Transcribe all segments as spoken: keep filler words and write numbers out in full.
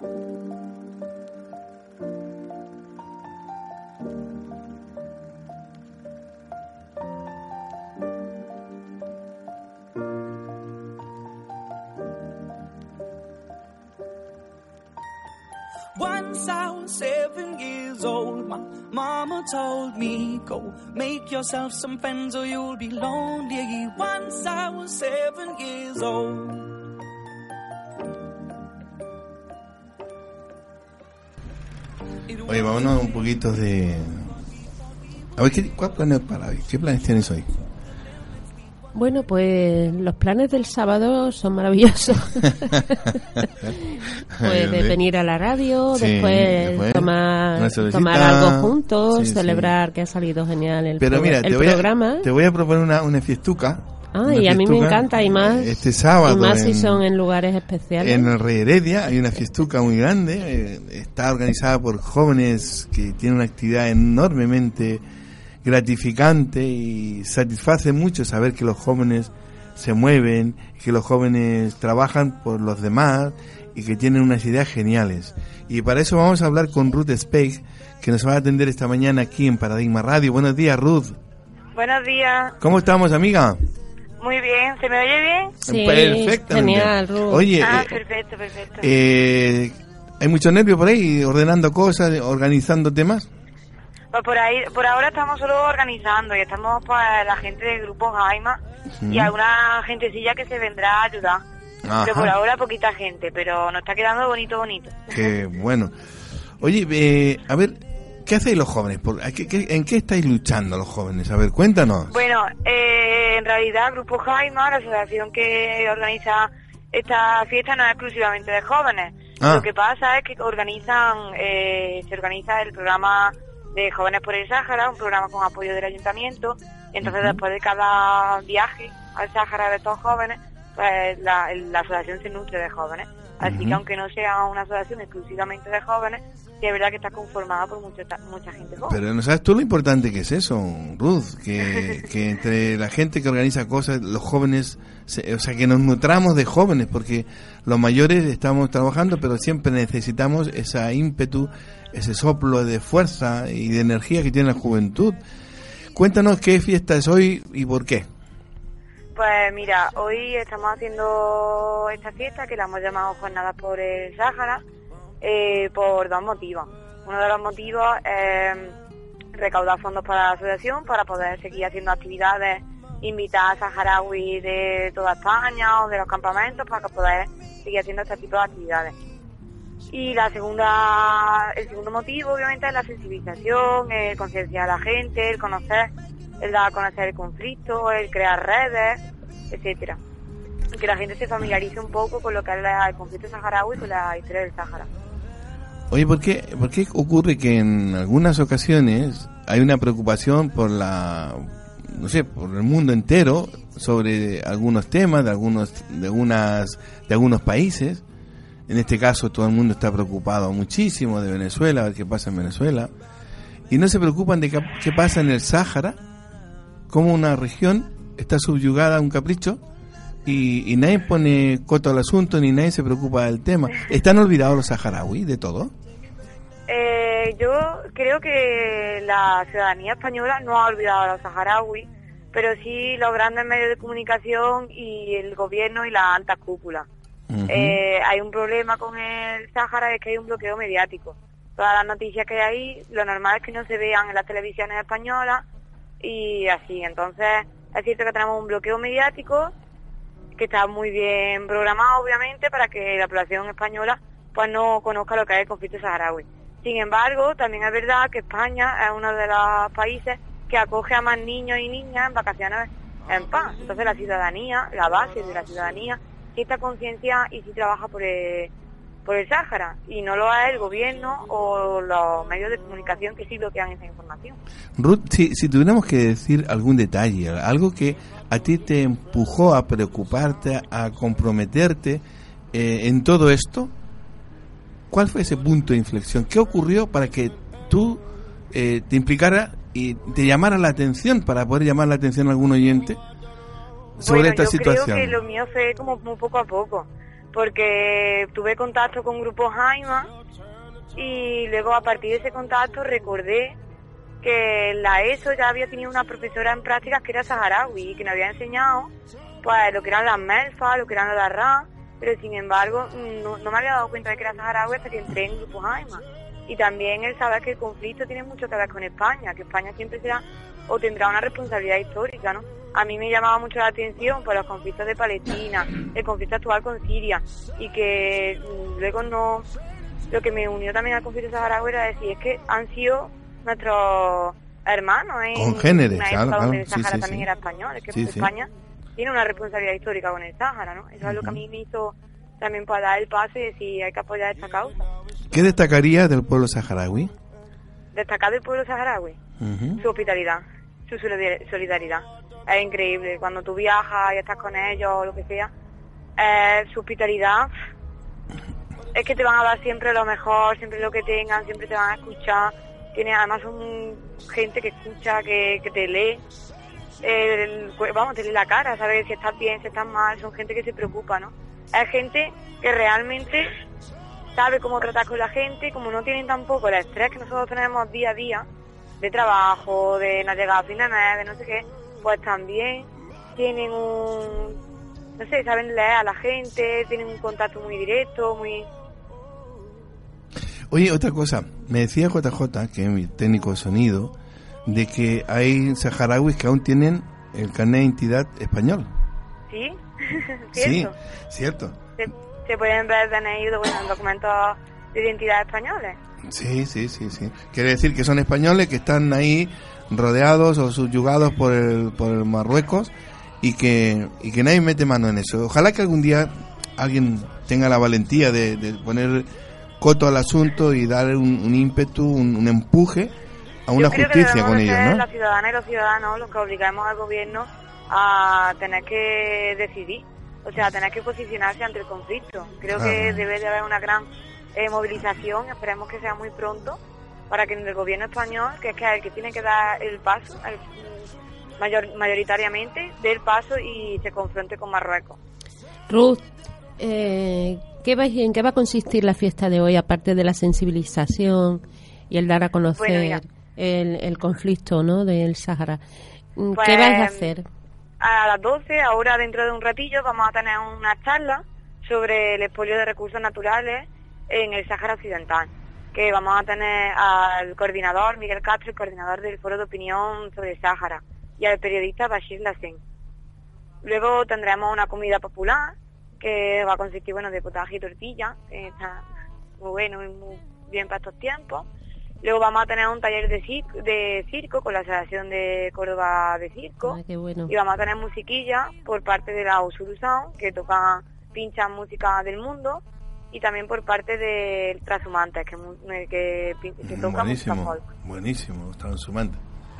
Once I was seven years old, my mama told me, go make yourself some friends or you'll be lonely. Once I was seven years old. Oye, vámonos un poquito de... A ver, ¿qué, ¿cuál planes para hoy? ¿Qué planes tienes hoy? Bueno, pues los planes del sábado son maravillosos. Pues de venir a la radio, sí, después, después tomar, tomar algo juntos, sí, celebrar sí. que ha salido genial el, Pero pro, mira, el te voy programa. A, te voy a proponer una, una fiestuca. Ah, una y fiestuca, a mí me encanta, y más, este sábado y más en, si son en lugares especiales. En el Rey Heredia hay una fiestuca muy grande, eh, está organizada por jóvenes que tienen una actividad enormemente gratificante y satisface mucho saber que los jóvenes se mueven, que los jóvenes trabajan por los demás y que tienen unas ideas geniales. Y para eso vamos a hablar con Ruth Speig, que nos va a atender esta mañana aquí en Paradigma Radio. Buenos días, Ruth. Buenos días. ¿Cómo estamos, amiga? Muy bien, ¿se me oye bien? Sí, perfectamente. Genial, Ruth. Oye, ah, eh, perfecto, perfecto. Eh, ¿hay mucho nervio por ahí, ordenando cosas, organizando temas? Pues por ahí, por ahora estamos solo organizando y estamos para la gente del grupo Jaima uh-huh. y alguna gentecilla que se vendrá a ayudar. Ajá. Pero por ahora poquita gente, pero nos está quedando bonito, bonito. Qué bueno. Oye, eh, a ver, ¿qué hacéis los jóvenes? ¿Por, qué, qué, ¿En qué estáis luchando los jóvenes? A ver, cuéntanos. Bueno, eh, en realidad Grupo Jaima, la asociación que organiza esta fiesta, no es exclusivamente de jóvenes. Ah. Lo que pasa es que organizan, eh, se organiza el programa de Jóvenes por el Sáhara, un programa con apoyo del ayuntamiento. Entonces, uh-huh. después de cada viaje al Sáhara de estos jóvenes, pues la, la asociación se nutre de jóvenes. Así uh-huh. que aunque no sea una asociación exclusivamente de jóvenes, sí es verdad que está conformada por mucha, mucha gente joven. Pero ¿no sabes tú lo importante que es eso, Ruth? Que, que entre la gente que organiza cosas, los jóvenes, se, o sea, que nos nutramos de jóvenes, porque los mayores estamos trabajando, pero siempre necesitamos ese ímpetu, ese soplo de fuerza y de energía que tiene la juventud. Cuéntanos qué fiesta es hoy y por qué. Pues mira, hoy estamos haciendo esta fiesta que la hemos llamado Jornadas por el Sáhara, eh, por dos motivos. Uno de los motivos es recaudar fondos para la asociación para poder seguir haciendo actividades, invitar a saharauis de toda España o de los campamentos para poder seguir haciendo este tipo de actividades. Y la segunda, el segundo motivo obviamente es la sensibilización, el concienciar a la gente, el conocer, el dar a conocer el conflicto, el crear redes, etcétera. Que la gente se familiarice un poco con lo que es el conflicto saharaui y con la historia del Sáhara. Oye, ¿por qué, ¿por qué ocurre que en algunas ocasiones hay una preocupación por la, no sé, por el mundo entero sobre algunos temas de algunos, de algunas, de algunos países? En este caso todo el mundo está preocupado muchísimo de Venezuela, a ver qué pasa en Venezuela, y no se preocupan de qué, qué pasa en el Sáhara, cómo una región está subyugada a un capricho y, y nadie pone coto al asunto ni nadie se preocupa del tema. ¿Están olvidados los saharauis de todo? Eh, yo creo que la ciudadanía española no ha olvidado a los saharauis, pero sí los grandes medios de comunicación y el gobierno y la alta cúpula. Uh-huh. Eh, hay un problema con el Sáhara, es que hay un bloqueo mediático. Todas las noticias que hay ahí, lo normal es que no se vean en las televisiones españolas y así. Entonces es cierto que tenemos un bloqueo mediático que está muy bien programado, obviamente, para que la población española pues no conozca lo que es el conflicto saharaui. Sin embargo, también es verdad que España es uno de los países que acoge a más niños y niñas en vacaciones en paz. Entonces la ciudadanía, la base de la ciudadanía, sí está conciencia y sí trabaja por el, por el Sáhara, y no lo es el gobierno o los medios de comunicación que sí bloquean esa información. Ruth, si, si tuviéramos que decir algún detalle, algo que a ti te empujó a preocuparte, a comprometerte eh, en todo esto, ¿cuál fue ese punto de inflexión? ¿Qué ocurrió para que tú eh, te implicara y te llamara la atención, para poder llamar la atención a algún oyente sobre bueno, esta yo situación? Creo que lo mío fue como muy poco a poco, porque tuve contacto con Grupo Jaima y luego a partir de ese contacto recordé que en la ESO ya había tenido una profesora en prácticas que era saharaui y que nos había enseñado pues lo que eran las melfas, lo que eran las ra, pero sin embargo no, no me había dado cuenta de que era saharaui hasta que entré en Grupo Jaima. Y también el saber que el conflicto tiene mucho que ver con España, que España siempre será o tendrá una responsabilidad histórica, ¿no? A mí me llamaba mucho la atención por los conflictos de Palestina, el conflicto actual con Siria, y que luego no... Lo que me unió también al conflicto saharaui era decir, es que han sido nuestros hermanos en congéneres, una claro, época claro. donde el Sahara sí, sí, también sí. era español, es que sí, España sí. tiene una responsabilidad histórica con el Sahara, ¿no? Eso uh-huh. es lo que a mí me hizo también para dar el paso y decir, hay que apoyar esta causa. ¿Qué destacaría del pueblo saharaui? Destacar del pueblo saharaui, uh-huh. su hospitalidad, su solidaridad. Es increíble, cuando tú viajas y estás con ellos o lo que sea, eh, su hospitalidad es que te van a dar siempre lo mejor, siempre lo que tengan, siempre te van a escuchar. Tiene, además son gente que escucha, que, que te lee, eh, vamos, te lee la cara, sabes si estás bien, si estás mal, son gente que se preocupa, ¿no? Es gente que realmente sabe cómo tratar con la gente, como no tienen tampoco el estrés que nosotros tenemos día a día, de trabajo, de no llegar a fin de mes, de no sé qué, pues también tienen un, no sé, saben leer a la gente, tienen un contacto muy directo, muy... Oye, otra cosa, me decía J J, que es mi técnico de sonido, de que hay saharauis que aún tienen el carnet de identidad español. ¿Sí? ¿Cierto? Sí, cierto. Se, se pueden ver D N I, bueno, documentos de identidad españoles. Sí, sí, sí, sí. Quiere decir que son españoles que están ahí rodeados o subyugados por el, por el Marruecos y que, y que nadie mete mano en eso. Ojalá que algún día alguien tenga la valentía de, de poner coto al asunto y dar un, un ímpetu, un, un empuje a una justicia con ellos, ¿no? Las ciudadanas y los ciudadanos los que obligamos al gobierno a tener que decidir, o sea, a tener que posicionarse ante el conflicto. Creo claro. que debe de haber una gran eh, movilización, esperemos que sea muy pronto, para que el gobierno español, que es que el que tiene que dar el paso, el, mayor, mayoritariamente, dé el paso y se confronte con Marruecos. Ruth, eh, ¿qué va, ¿en qué va a consistir la fiesta de hoy, aparte de la sensibilización y el dar a conocer bueno, el, el conflicto, ¿no, del Sahara? Pues, ¿qué vais a hacer? A las doce, ahora dentro de un ratillo, vamos a tener una charla sobre el expolio de recursos naturales en el Sahara Occidental, que vamos a tener al coordinador Miguel Castro, el coordinador del Foro de Opinión sobre el Sahara, y al periodista Bashir Lassen. Luego tendremos una comida popular que va a consistir, bueno, de potaje y tortilla, que está muy bueno y muy bien para estos tiempos. Luego vamos a tener un taller de circo, de circo con la Asociación de Córdoba de Circo. Ay, qué bueno. Y vamos a tener musiquilla por parte de la Usuru Sound, que tocan, pinchan música del mundo, y también por parte del Transhumantes, que, que, que toca música folk. Buenísimo, los Transhumantes.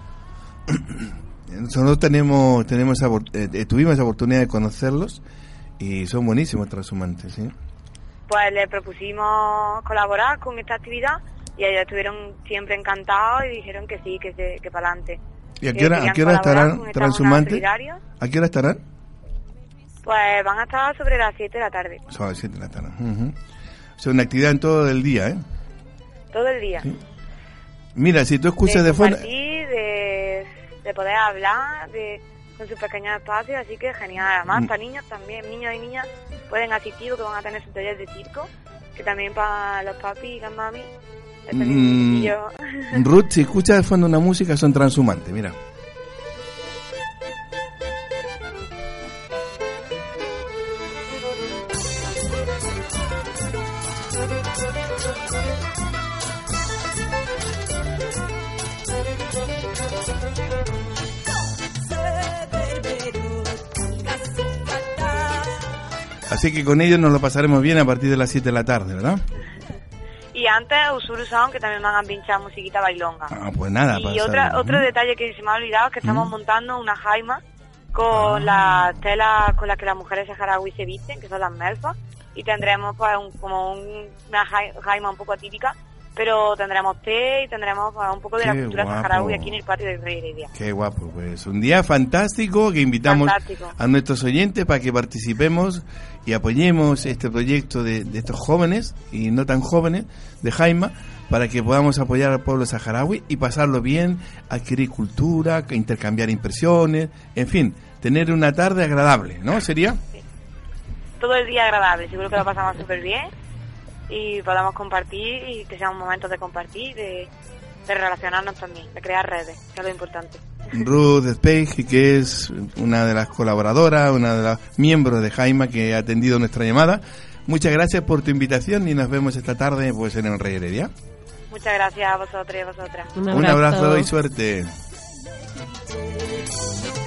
Nosotros tenemos, tenemos esa, eh, tuvimos esa oportunidad de conocerlos y son buenísimos Transhumantes, ¿sí? Pues les propusimos colaborar con esta actividad y ellos estuvieron siempre encantados y dijeron que sí, que se, que para adelante. ¿Y a qué hora, a qué hora estarán Transhumantes? ¿A qué hora estarán? Pues van a estar sobre las siete de la tarde. Sobre las siete de la tarde. Uh-huh. O sea, una actividad en todo el día, ¿eh? Todo el día. ¿Sí? Mira, si tú escuchas de, de fondo... De, de poder hablar de, con sus pequeños espacios, así que genial. Además, mm. para niños también, niños y niñas pueden asistir porque van a tener su taller de circo, que también para los papis y las mami. Mm. Yo... Ruth, si escuchas de fondo una música, son Transhumantes, mira. Así que con ellos nos lo pasaremos bien a partir de las siete de la tarde, ¿verdad? Y antes Usuru Sound, que también van a pinchar musiquita bailonga. Ah, pues nada. Y otra, otro detalle que se me ha olvidado es que estamos ¿Mm? montando una jaima con ah. las telas con las que las mujeres saharauis se visten, que son las melfas, y tendremos pues un, como un, una jaima un poco atípica pero tendremos té y tendremos pues, un poco de Qué la cultura guapo. saharaui aquí en el patio de Rey Heredia. Qué guapo, pues un día fantástico que invitamos Fantástico. a nuestros oyentes para que participemos y apoyemos este proyecto de, de estos jóvenes y no tan jóvenes de Jaima, para que podamos apoyar al pueblo saharaui y pasarlo bien, adquirir cultura, intercambiar impresiones, en fin, tener una tarde agradable, ¿no? ¿Sería? Sí. Todo el día agradable, seguro que lo pasamos súper bien y podamos compartir y que sean momentos de compartir, de, de relacionarnos también, de crear redes, que es lo importante. Ruth Speich, que es una de las colaboradoras, una de las miembros de Jaima que ha atendido nuestra llamada. Muchas gracias por tu invitación y nos vemos esta tarde pues en el Rey Heredia. Muchas gracias a vosotros y a vosotras. Un Un abrazo abrazo y suerte.